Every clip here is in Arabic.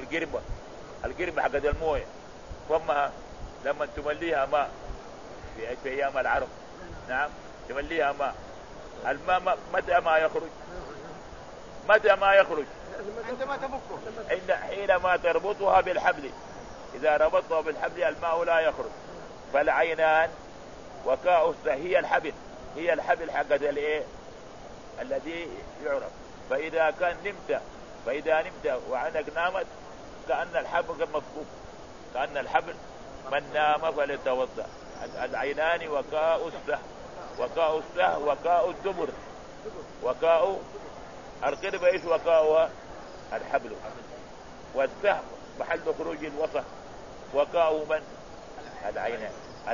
القربة حقت المويه فمها لما تمليها ماء في ايام العرب. نعم تمليها ماء. الماء متى ما يخرج عندما تفكه حينما تربطها بالحبل. اذا ربطها بالحبل الماء لا يخرج. فالعينان وكاء هي الحبل حقت الايه الذي يعرف. فإذا نمت وعنك نامت كأن الحبل مفكوك، كأن الحبل من نام فليتوضأ. العينان وكاء السه وكاء الدبر. وكاء القربة ايش وكاؤها؟ الحبل. والسه محل خروج الوسط. وكاء من؟ العينان.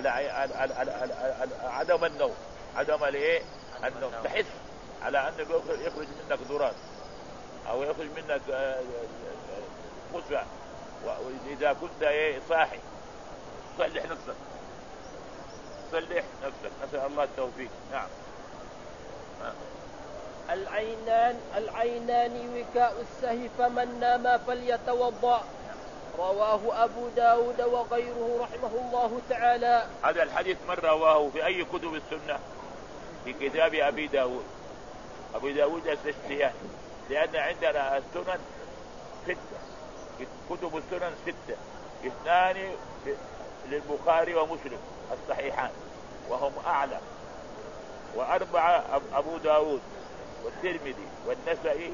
عدم النوم، عدم الايه النوم. تحس على انه يخرج منك ذرات او يخرج منك مسع. واذا كنت صاحي صلح نفسك نسأل الله التوفيق. نعم. العينان وكاء السهي فمن نام فليتوضأ. رواه أبو داود وغيره رحمه الله تعالى. هذا الحديث من رواه في أي كتب السنة؟ في كتاب أبي داود السجستياني. لأن عندنا السنن 6، كتب السنن 6، 2 للبخاري ومسلم الصحيحان وهم أعلى، و4 أبو داود والترمذي والنسائي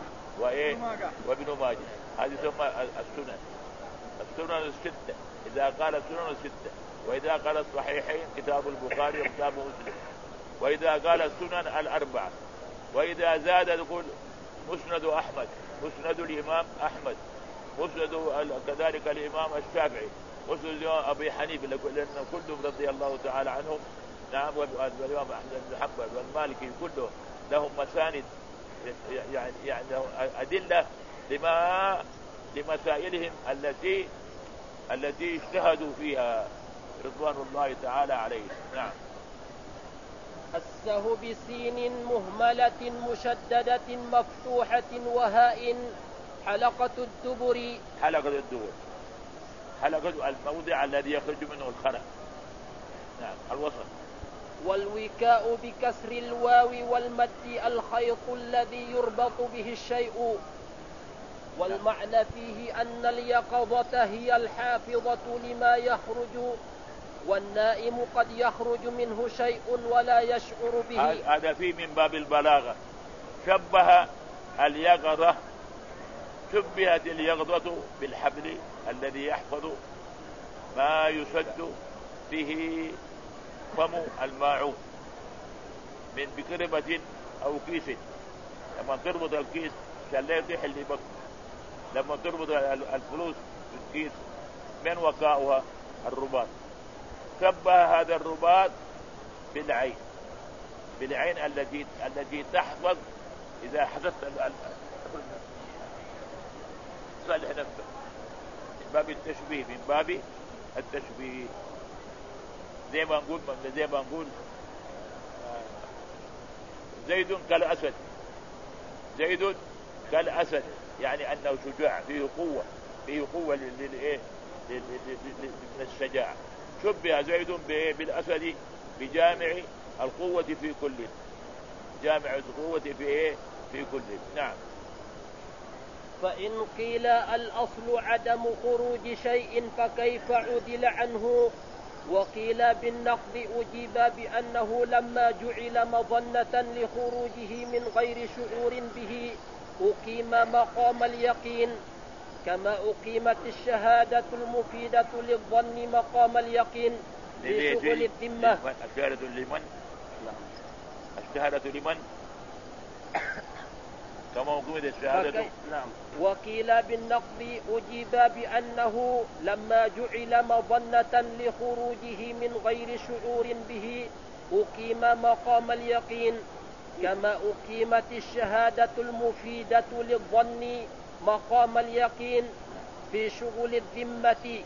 وابن ماجه. هذه ثم السنن 6. إذا قال السنن 6، وإذا قال الصحيحين كتاب البخاري وكتاب مسلم، وإذا قال السنن 4، وإذا زاد يقول مسند أحمد، مسند الإمام أحمد، مسند كذلك الإمام الشافعي، مسند الإمام أبي حنيفة، لأن كلهم رضي الله تعالى عنهم. نعم. والإمام أحمد بن حنبل والمالكي كلهم لهم مساند، يعني أدلة لمسائلهم التي اجتهدوا فيها رضوان الله تعالى عليهم. نعم. السه بسين مهملة مشددة مفتوحة وهاء حلقة الدبر. حلقة الموضع الذي يخرج منه الخرق. نعم. الوسط. والوكاء بكسر الواو والمد الخيط الذي يربط به الشيء. والمعنى فيه أن اليقظة هي الحافظة لما يخرج، والنائم قد يخرج منه شيء ولا يشعر به. هذا فيه من باب البلاغة. شبهت اليقظة بالحبل الذي يحفظ ما يسد به فم الماعون من بقربة أو كيس. لما تربط الكيس عشان لا يطيح اللي بك، لما تربط الفلوس في الكيس من وكاؤها الرباط. شبه هذا الرباط بالعين التي تحفظ إذا حدث صالح نفسه. من باب التشبيه زي ما نقول زيد كالأسد، يعني أنه شجاع، فيه قوة من الشجاعة. شبه زيد بالأسد بجامع القوة في كل، في كل. نعم. فإن قيل الأصل عدم خروج شيء فكيف عدل عنه؟ وقيل بالنقض أجيب بأنه لما جعل مظنة لخروجه من غير شعور به أقيم مقام اليقين، كما أقيمت الشهادة المفيدة للظن مقام اليقين في شغل الذمة. الشهادة لمن كما أقيمت الشهادة. نعم. وقيل بالنقض أجيب بأنه لما جعل مظنة لخروجه من غير شعور به أقيم مقام اليقين، كما أقيمت الشهادة المفيدة للظن مقام اليقين في شغل الذمة.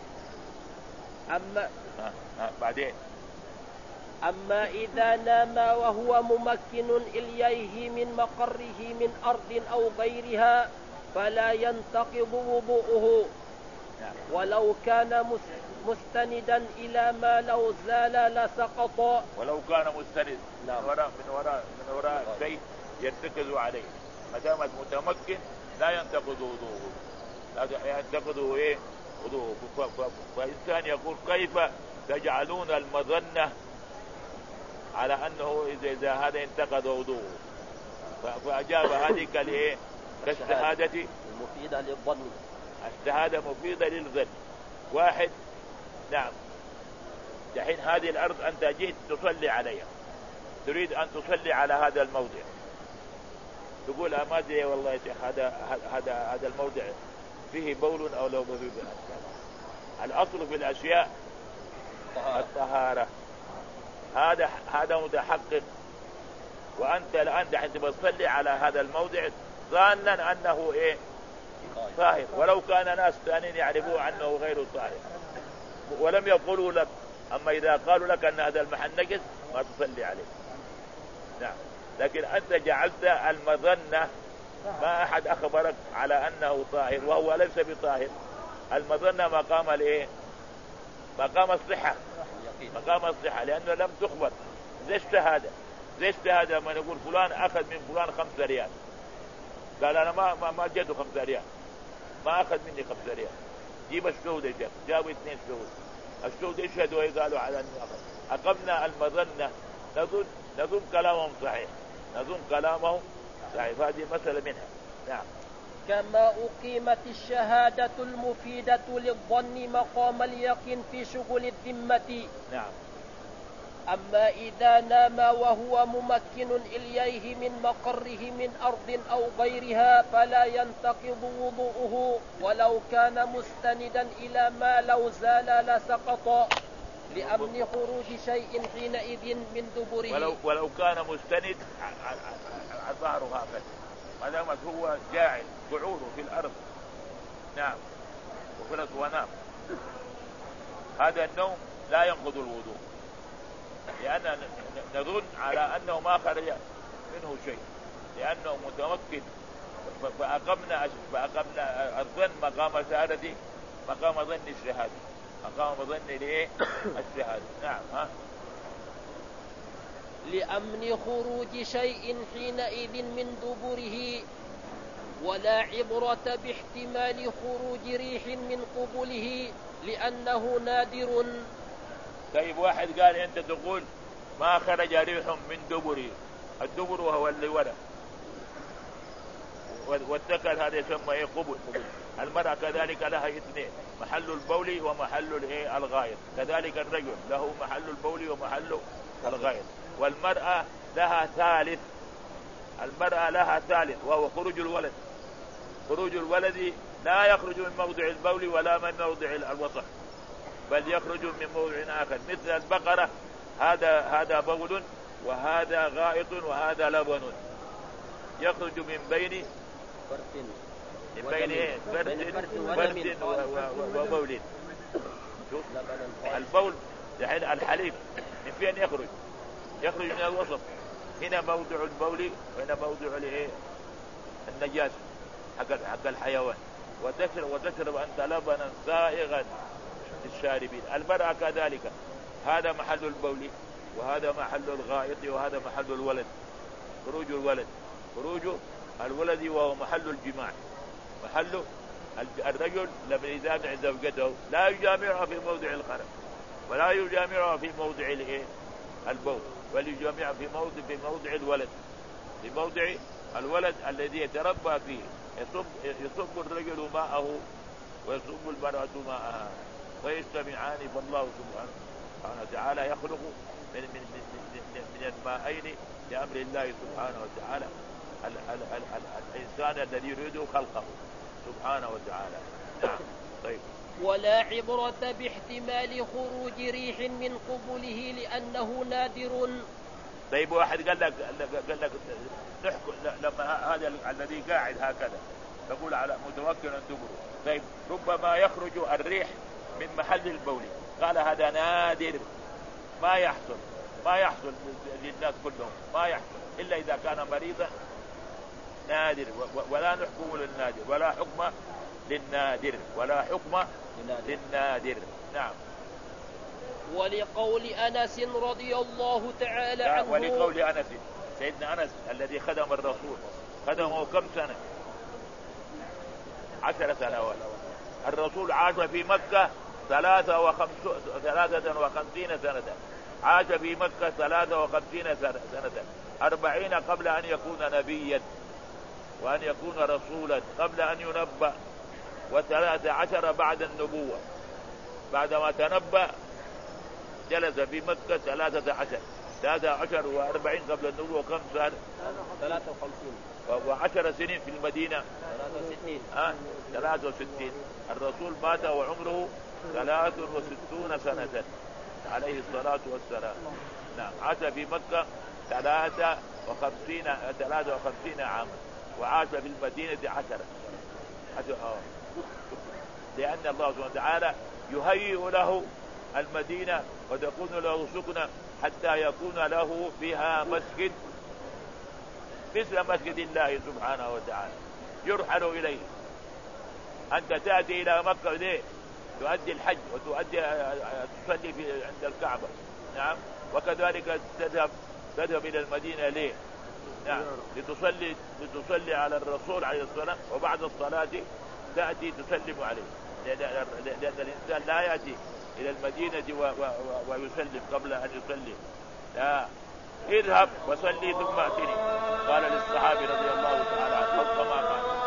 أما إذا نام وهو ممكن إليه من مقره من أرض أو غيرها فلا ينتقض وضوءه ولو كان مستندا إلى ما لو زال لسقط. ولو كان مستند من وراء شيء يرتكز عليه ما دامت متمكن لا ينتقض وضوءه، لا ينتقض ايه وضوءه. فإنسان يقول كيف تجعلون المظنة على أنه إذا هذا انتقض وضوءه؟ فأجاب هذه كالايه كالشهادة مفيدة للظن. الشهادة مفيدة للظن. واحد نعم دحين هذه الأرض أنت جئت تصلي عليها، تريد أن تصلي على هذا الموضع، تقول ما أدري والله يا شيخ هذا الموضع فيه بول أو لو فيه بول. الأصل في الأشياء الطهارة. هذا متحقق، وأنت الآن دحين تصلي على هذا الموضع ظانا أنه إيه طاهر، ولو كان ناس ثانيين يعرفوا أنه غير طاهر ولم يقولوا لك. أما إذا قالوا لك أن هذا المحل نجس ما تصلي عليه. نعم، لكن أنت جعلت المظنة، ما أحد أخبرك على أنه طاهر وهو ليس بطاهر. المظنة مقام الإيه؟ مقام الصحة، مقام الصحة، لأنه لم تخبر. زي الشهادة ما نقول فلان أخذ من فلان 5 ريال، قال أنا ما جدوا 5 ريال، ما أخذ مني 5 ريال. جيب الشهود يا شيخ، جابوا 2 شهود، الشهود يشهدوا ويقالوا على أنه أخذ. أقمنا المظنة، نظن كلامهم صحيح، نظن كلامهم صحيح. هذه مسألة منها. نعم. كما أقيمت الشهادة المفيدة للظن مقام اليقين في شغل الذمة. نعم. أما إذا نام وهو ممكن إليه من مقره من أرض أو غيرها فلا ينتقض وضوءه ولو كان مستندا إلى ما لو زال لسقط، لأمن خروج شيء حينئذ من دبره. ولو كان مستند على ظهره هكذا، ما دامت هو جاعل قعوده في الأرض. نعم، وفلت ونام، هذا النوم لا ينقض الوضوء، لأن نظن على أنه ما خرج منه شيء، لأنه متمكن. فأقمنا الظن مقام شهادة، مقام ظن الشهادة، مقام ظن لإيه الشهادة. نعم. لأمن خروج شيء حينئذ من دبره، ولا عبرة باحتمال خروج ريح من قبله لأنه نادر. طيب واحد قال أنت تقول ما خرج ريح من دبره، الدبر وهو اللي ورا، والذكر هذا يسمى ايه قبل. المرأة كذلك لها 2، محل البول ومحل الايه الغائط. كذلك الرجل له محل البول ومحل الغائط. والمرأة لها ثالث، المرأة لها ثالث وهو خروج الولد. خروج الولد لا يخرج من موضع البول ولا من موضع الوسط، بل يخرج من موضع آخر. مثل البقرة هذا بول وهذا غائط وهذا لبن، يخرج من بين فرد وبول. البول يعني الحليب من فين يخرج؟ يخرج من الوسط، هنا موضع البول وهنا موضع النجاسة حق الحيوان. وتشرب أنت لبنا سائغا للشاربين. المرأة كذلك، هذا محل البول وهذا محل الغائط وهذا محل الولد. خروج الولد وهو محل الجماع. محل الرجل لما يجامع زوجته لا يجامعها في موضع الخرم ولا يجامعها في موضع البول، بل يجامعها في موضع الولد، في موضع الولد الذي يتربى فيه. يصب الرجل ماءه ويصب المرأة ماءها ويجتمعان، فالله سبحانه وتعالى يخلق من الماءين بأمر الله سبحانه وتعالى الإنسان الذي يريد خلقه سبحانه وتعالى. نعم. طيب. ولا عبرة باحتمال خروج ريح من قبله لأنه نادر. طيب واحد قال لك نحكم لما هذا الذي قاعد هكذا تقول على متوكل دبره. طيب ربما يخرج الريح من محل البول، قال هذا نادر، ما يحصل للناس كلهم، ما يحصل إلا إذا كان مريضا نادر ولا نحكم للنادر ولا حكم للنادر ولا حكم للنادر. نعم. ولقول أنس رضي الله تعالى عنه. ولقول أنس سيدنا أنس الذي خدم الرسول خدمه كم سنة؟ 10 سنوات. الرسول عاش في مكة 53 سنة. عاش في مكة 53 سنة 40 قبل أن يكون نبيا وأن يكون رسولا قبل أن ينبأ و13 بعد النبوة. بعدما تنبأ جلس في مكة 13 و40 قبل النبوة كم سنة؟ 53 و10 سنين في المدينة 63. الرسول مات وعمره 63 سنة عليه الصلاة والسلام. نعم. عاش في مكة 53 عاما وعاش في المدينة 10. لأن الله سبحانه وتعالى يهيئ له المدينة وتكون له سكنة حتى يكون له بها مسجد مثل مسجد الله سبحانه وتعالى يرحل إليه. أنت تأتي إلى مكة ليه؟ تؤدي الحج وتؤدي تصلي عند الكعبة. نعم. وكذلك تذهب إلى المدينة ليه؟ نعم. لتصلي على الرسول عليه الصلاة والسلام وبعد الصلاة تأتي تسلم عليه. لأن الإنسان لا يأتي إلى المدينة ويسلم قبل أن يسلم. لا، اذهب وصلي ثم أتني. قال للصحابي رضي الله تعالى عنه كما قال